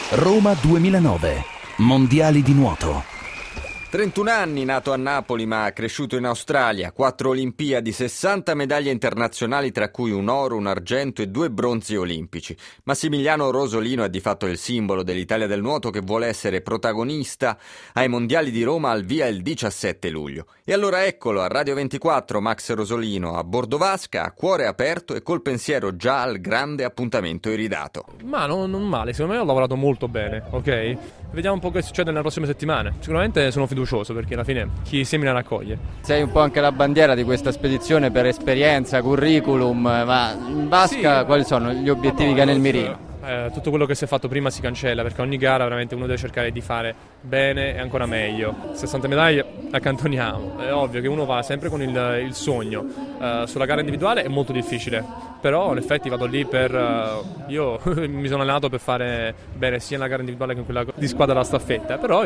Roma 2009, Mondiali di nuoto. 31 anni, nato a Napoli ma cresciuto in Australia, 4 Olimpiadi, 60 medaglie internazionali tra cui un oro, un argento e 2 bronzi olimpici. Massimiliano Rosolino è di fatto il simbolo dell'Italia del nuoto che vuole essere protagonista ai Mondiali di Roma al via il 17 luglio. E allora eccolo a Radio 24 Max Rosolino a bordo vasca, a cuore aperto e col pensiero già al grande appuntamento iridato. Ma non male, secondo me ho lavorato molto bene, ok? Vediamo un po' che succede nelle prossime settimane. Sicuramente sono fiducioso perché alla fine chi semina raccoglie. Sei un po' anche la bandiera di questa spedizione per esperienza, curriculum, ma in vasca sì. Quali sono gli obiettivi che hai nel mirino? Tutto quello che si è fatto prima si cancella perché ogni gara veramente uno deve cercare di fare bene e ancora meglio. 60 medaglie accantoniamo, è ovvio che uno va sempre con il sogno. Sulla gara individuale è molto difficile, però in effetti vado lì io mi sono allenato per fare bene sia nella gara individuale che in quella di squadra della staffetta, però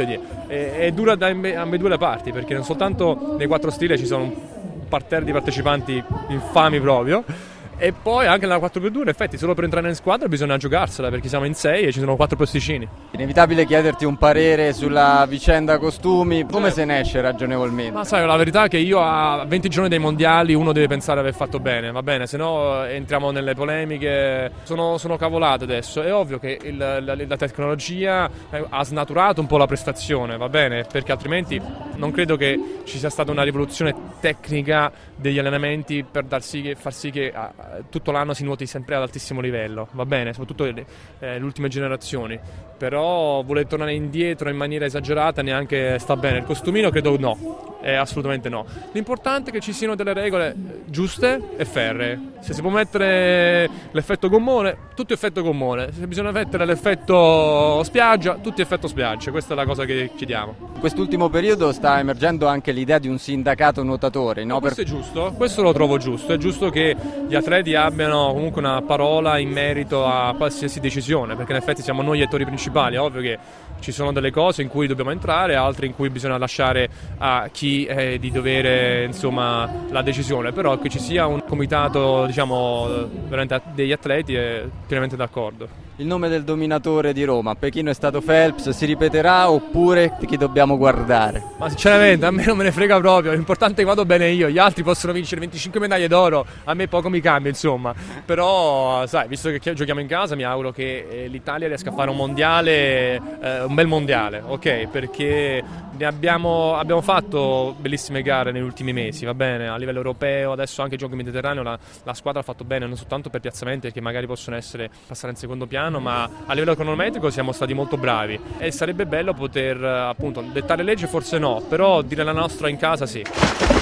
è dura da ambedue le parti perché non soltanto nei 4 stile ci sono un parterre di partecipanti infami proprio. E poi anche nella 4x2 in effetti solo per entrare in squadra bisogna giocarsela perché siamo in 6 e ci sono 4 posticini. Inevitabile chiederti un parere sulla vicenda costumi, come se ne esce ragionevolmente? Ma sai, la verità è che io a 20 giorni dei mondiali uno deve pensare di aver fatto bene, va bene, se no entriamo nelle polemiche, sono cavolate adesso. È ovvio che la tecnologia ha snaturato un po' la prestazione, va bene, perché altrimenti non credo che ci sia stata una rivoluzione tecnica degli allenamenti per far sì che tutto l'anno si nuoti sempre ad altissimo livello, va bene, soprattutto le ultime generazioni, però voler tornare indietro in maniera esagerata neanche sta bene. Il costumino credo no, assolutamente no. L'importante è che ci siano delle regole giuste e ferree. Se si può mettere l'effetto gommone, tutto effetto gommone, se bisogna mettere l'effetto spiaggia, tutto effetto spiaggia. Questa è la cosa che chiediamo. In quest'ultimo periodo sta emergendo anche l'idea di un sindacato nuotatori, no? Questo è giusto, questo lo trovo giusto, è giusto che gli atleti abbiano comunque una parola in merito a qualsiasi decisione, perché in effetti siamo noi gli attori principali. È ovvio che ci sono delle cose in cui dobbiamo entrare, altre in cui bisogna lasciare a chi è di dovere, insomma, la decisione, però che ci sia un comitato, diciamo, veramente degli atleti è pienamente d'accordo. Il nome del dominatore di Roma, Pechino è stato Phelps, si ripeterà oppure chi dobbiamo guardare? Ma sinceramente a me non me ne frega proprio, l'importante è che vado bene io, gli altri possono vincere 25 medaglie d'oro, a me poco mi cambia insomma, però sai, visto che giochiamo in casa mi auguro che l'Italia riesca a fare un mondiale, un bel mondiale, ok? Perché ne abbiamo fatto bellissime gare negli ultimi mesi, va bene, a livello europeo, adesso anche il gioco mediterraneo la squadra ha fatto bene, non soltanto per piazzamenti che magari possono passare in secondo piano, ma a livello cronometrico siamo stati molto bravi e sarebbe bello poter appunto dettare legge, forse no, però dire la nostra in casa sì.